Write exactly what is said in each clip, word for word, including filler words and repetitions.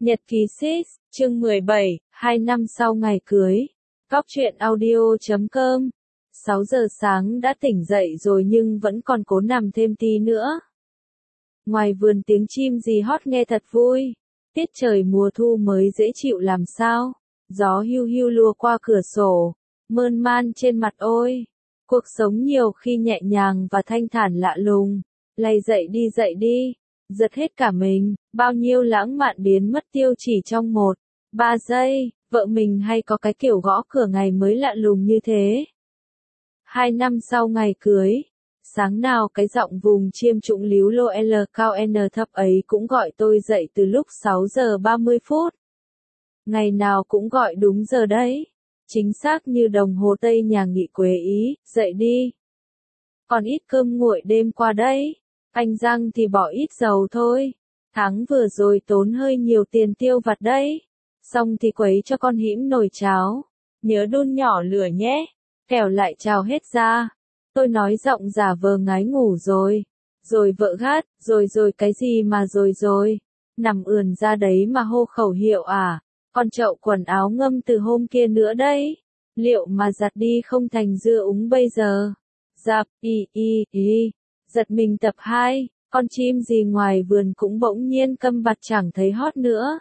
Nhật ký Sis, chương mười bảy, hai năm sau ngày cưới. Góc truyện audio chấm com. sáu giờ sáng đã tỉnh dậy rồi nhưng vẫn còn cố nằm thêm tí nữa. Ngoài vườn tiếng chim rì hót nghe thật vui. Tiết trời mùa thu mới dễ chịu làm sao. Gió hiu hiu lùa qua cửa sổ. Mơn man trên mặt ôi. Cuộc sống nhiều khi nhẹ nhàng và thanh thản lạ lùng. Lay dậy đi dậy đi. Giật hết cả mình, bao nhiêu lãng mạn biến mất tiêu chỉ trong một, ba giây, vợ mình hay có cái kiểu gõ cửa ngày mới lạ lùng như thế. Hai năm sau ngày cưới, sáng nào cái giọng vùng chiêm trũng líu lô L cao N thấp ấy cũng gọi tôi dậy từ lúc sáu giờ ba mươi phút. Ngày nào cũng gọi đúng giờ đấy, chính xác như đồng hồ Tây nhà nghỉ Quế Ý, dậy đi. Còn ít cơm nguội đêm qua đấy. Anh răng thì bỏ ít dầu thôi. Tháng vừa rồi tốn hơi nhiều tiền tiêu vặt đấy. Xong thì quấy cho con hĩm nồi cháo. Nhớ đun nhỏ lửa nhé. Kẻo lại trào hết ra. Tôi nói giọng giả vờ ngái ngủ rồi. Rồi vợ gắt, rồi rồi cái gì mà rồi rồi. Nằm ườn ra đấy mà hô khẩu hiệu à. Con chậu quần áo ngâm từ hôm kia nữa đấy. Liệu mà giặt đi không thành dưa úng bây giờ. Dạp, y y y. Giật mình tập hai, con chim gì ngoài vườn cũng bỗng nhiên câm bặt chẳng thấy hót nữa.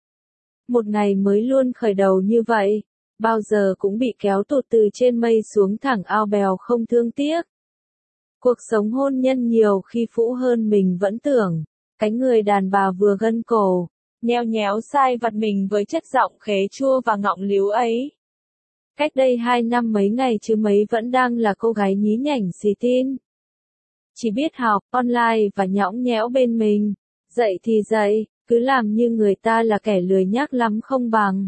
Một ngày mới luôn khởi đầu như vậy, bao giờ cũng bị kéo tụt từ trên mây xuống thẳng ao bèo không thương tiếc. Cuộc sống hôn nhân nhiều khi phũ hơn mình vẫn tưởng, cái người đàn bà vừa gân cổ, nheo nhéo sai vặt mình với chất giọng khế chua và ngọng líu ấy. Cách đây hai năm mấy ngày chứ mấy vẫn đang là cô gái nhí nhảnh xì tin. Chỉ biết học online và nhõng nhẽo bên mình. Dậy thì dậy, cứ làm như người ta là kẻ lười nhác lắm không bằng.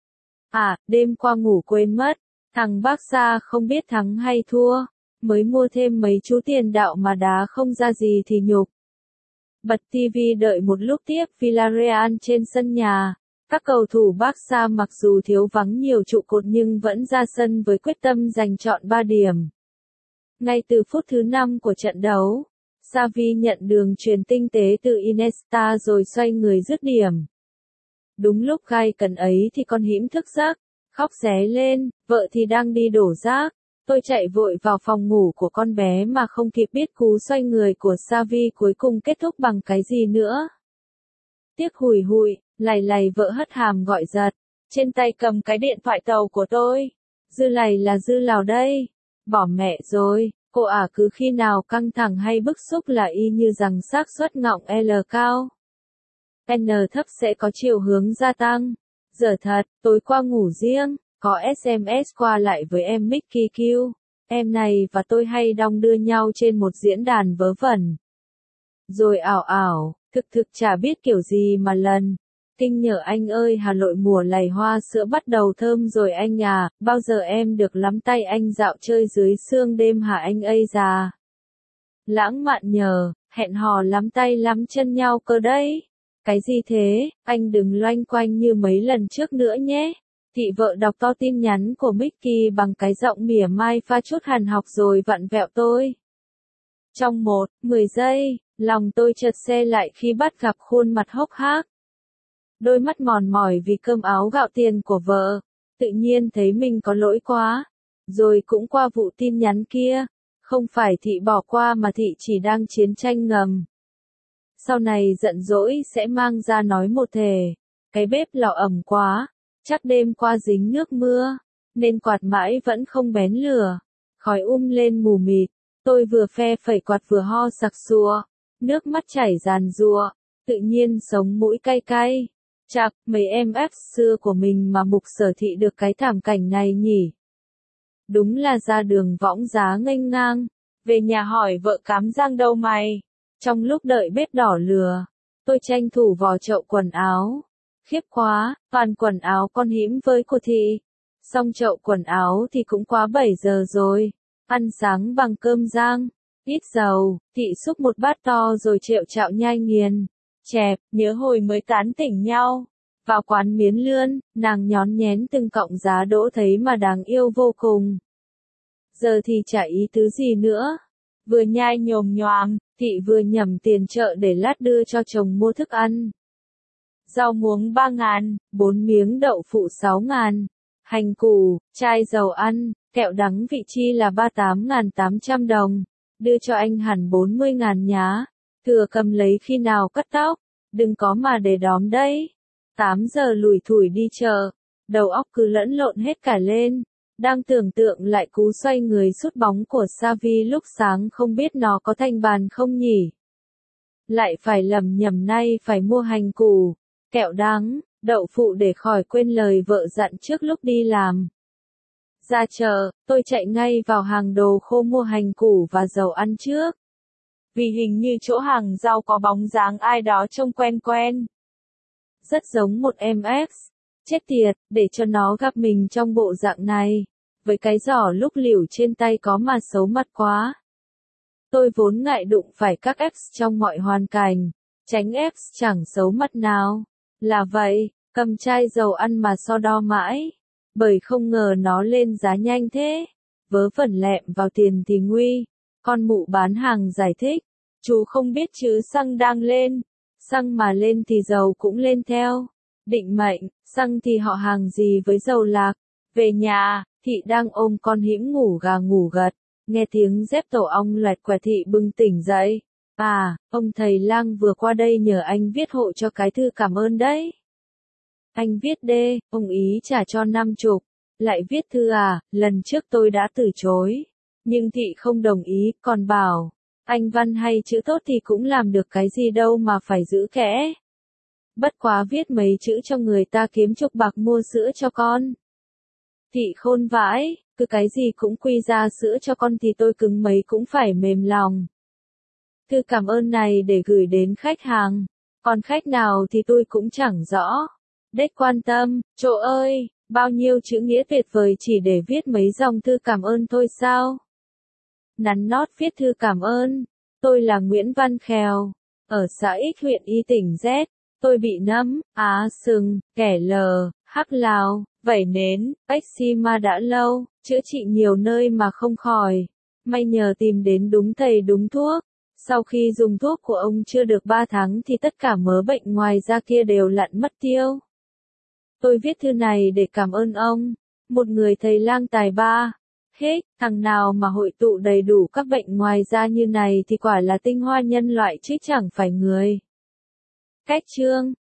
À, đêm qua ngủ quên mất, thằng bác xa không biết thắng hay thua, mới mua thêm mấy chú tiền đạo mà đá không ra gì thì nhục. Bật tivi đợi một lúc tiếp Villarreal trên sân nhà. Các cầu thủ Barca mặc dù thiếu vắng nhiều trụ cột nhưng vẫn ra sân với quyết tâm giành trọn ba điểm. Ngay từ phút thứ năm của trận đấu, Xavi nhận đường chuyền tinh tế từ Iniesta rồi xoay người dứt điểm. Đúng lúc gai cần ấy thì con hĩm thức giấc, khóc ré lên, vợ thì đang đi đổ rác. Tôi chạy vội vào phòng ngủ của con bé mà không kịp biết cú xoay người của Xavi cuối cùng kết thúc bằng cái gì nữa. Tiếc hùi hụi, lầy lầy vợ hất hàm gọi giật, trên tay cầm cái điện thoại tàu của tôi. Dư lầy là dư lào đây. Bỏ mẹ rồi, cô ả à cứ khi nào căng thẳng hay bức xúc là y như rằng xác suất ngọng L cao. N thấp sẽ có chiều hướng gia tăng. Giờ thật, tối qua ngủ riêng, có S M S qua lại với em Mickey Q. Em này và tôi hay đong đưa nhau trên một diễn đàn vớ vẩn. Rồi ảo ảo, thực thực chả biết kiểu gì mà lần. Kinh nhờ anh ơi Hà Nội mùa lầy hoa sữa bắt đầu thơm rồi anh à, bao giờ em được lắm tay anh dạo chơi dưới sương đêm hả anh ây già. Lãng mạn nhờ, hẹn hò lắm tay lắm chân nhau cơ đấy. Cái gì thế, anh đừng loanh quanh như mấy lần trước nữa nhé. Thị vợ đọc to tin nhắn của Mickey bằng cái giọng mỉa mai pha chút hàn học rồi vặn vẹo tôi. Trong một, mười giây, lòng tôi chợt se lại khi bắt gặp khuôn mặt hốc hác. Đôi mắt mòn mỏi vì cơm áo gạo tiền của vợ, tự nhiên thấy mình có lỗi quá. Rồi cũng qua vụ tin nhắn kia, không phải thị bỏ qua mà thị chỉ đang chiến tranh ngầm. Sau này giận dỗi sẽ mang ra nói một thể, cái bếp lò ẩm quá, chắc đêm qua dính nước mưa, nên quạt mãi vẫn không bén lửa, khói um lên mù mịt, tôi vừa phe phẩy quạt vừa ho sặc sụa, nước mắt chảy ràn rụa, tự nhiên sống mũi cay cay. Chạc, mấy em F xưa của mình mà Mục Sở Thị được cái thảm cảnh này nhỉ. Đúng là ra đường võng giá nghênh ngang. Về nhà hỏi vợ cám giang đâu mày. Trong lúc đợi bếp đỏ lửa, tôi tranh thủ vò chậu quần áo. Khiếp quá, toàn quần áo con hĩm với cô Thị. Xong chậu quần áo thì cũng quá bảy giờ rồi. Ăn sáng bằng cơm rang, ít dầu, Thị xúc một bát to rồi trệu chạo nhai nghiền. Chẹp, nhớ hồi mới tán tỉnh nhau. Vào quán miến lươn, nàng nhón nhén từng cọng giá đỗ thấy mà đáng yêu vô cùng. Giờ thì chả ý tứ gì nữa. Vừa nhai nhồm nhoàm, Thị vừa nhẩm tiền chợ để lát đưa cho chồng mua thức ăn. rau muống ba ngàn, bốn miếng đậu phụ sáu ngàn, hành củ, chai dầu ăn, kẹo đắng vị chi là ba mươi tám nghìn tám trăm đồng, đưa cho anh hẳn bốn mươi ngàn nhá, thừa cầm lấy khi nào cắt tóc, đừng có mà để đóm đấy. tám giờ lủi thủi đi chợ, đầu óc cứ lẫn lộn hết cả lên, đang tưởng tượng lại cú xoay người sút bóng của Xavi lúc sáng không biết nó có thành bàn không nhỉ. Lại phải lầm nhầm nay phải mua hành củ, kẹo đắng, đậu phụ để khỏi quên lời vợ dặn trước lúc đi làm. Ra chợ, tôi chạy ngay vào hàng đồ khô mua hành củ và dầu ăn trước. Vì hình như chỗ hàng rau có bóng dáng ai đó trông quen quen. Rất giống một em ex. Chết tiệt, để cho nó gặp mình trong bộ dạng này. Với cái giỏ lúc liều trên tay có mà xấu mặt quá. Tôi vốn ngại đụng phải các ex trong mọi hoàn cảnh. Tránh ex chẳng xấu mặt nào. Là vậy, cầm chai dầu ăn mà so đo mãi. Bởi không ngờ nó lên giá nhanh thế. Vớ vẩn lẹm vào tiền thì nguy. Con mụ bán hàng giải thích. Chú không biết chứ xăng đang lên. Xăng mà lên thì dầu cũng lên theo. Định mệnh, xăng thì họ hàng gì với dầu lạc. Về nhà, thị đang ôm con hĩm ngủ gà ngủ gật. Nghe tiếng dép tổ ong loẹt quẹt thị bừng tỉnh dậy. À, ông thầy lang vừa qua đây nhờ anh viết hộ cho cái thư cảm ơn đấy. Anh viết đê, ông ý trả cho năm chục. Lại viết thư à, lần trước tôi đã từ chối. Nhưng thị không đồng ý, còn bảo, anh văn hay chữ tốt thì cũng làm được cái gì đâu mà phải giữ kẽ. Bất quá viết mấy chữ cho người ta kiếm chục bạc mua sữa cho con. Thị khôn vãi, cứ cái gì cũng quy ra sữa cho con thì tôi cứng mấy cũng phải mềm lòng. Thư cảm ơn này để gửi đến khách hàng, còn khách nào thì tôi cũng chẳng rõ. Đếch quan tâm, chỗ ơi, bao nhiêu chữ nghĩa tuyệt vời chỉ để viết mấy dòng thư cảm ơn thôi sao? Nắn nót viết thư cảm ơn, tôi là Nguyễn Văn Khèo, ở xã X huyện Y tỉnh Z, tôi bị nấm, á sừng, kẻ lờ, hắc lào, vẩy nến, eczema đã lâu, chữa trị nhiều nơi mà không khỏi. May nhờ tìm đến đúng thầy đúng thuốc. Sau khi dùng thuốc của ông chưa được ba tháng thì tất cả mớ bệnh ngoài da kia đều lặn mất tiêu. Tôi viết thư này để cảm ơn ông, một người thầy lang tài ba. Hết, thằng nào mà hội tụ đầy đủ các bệnh ngoài da như này thì quả là tinh hoa nhân loại chứ chẳng phải người. Cách chương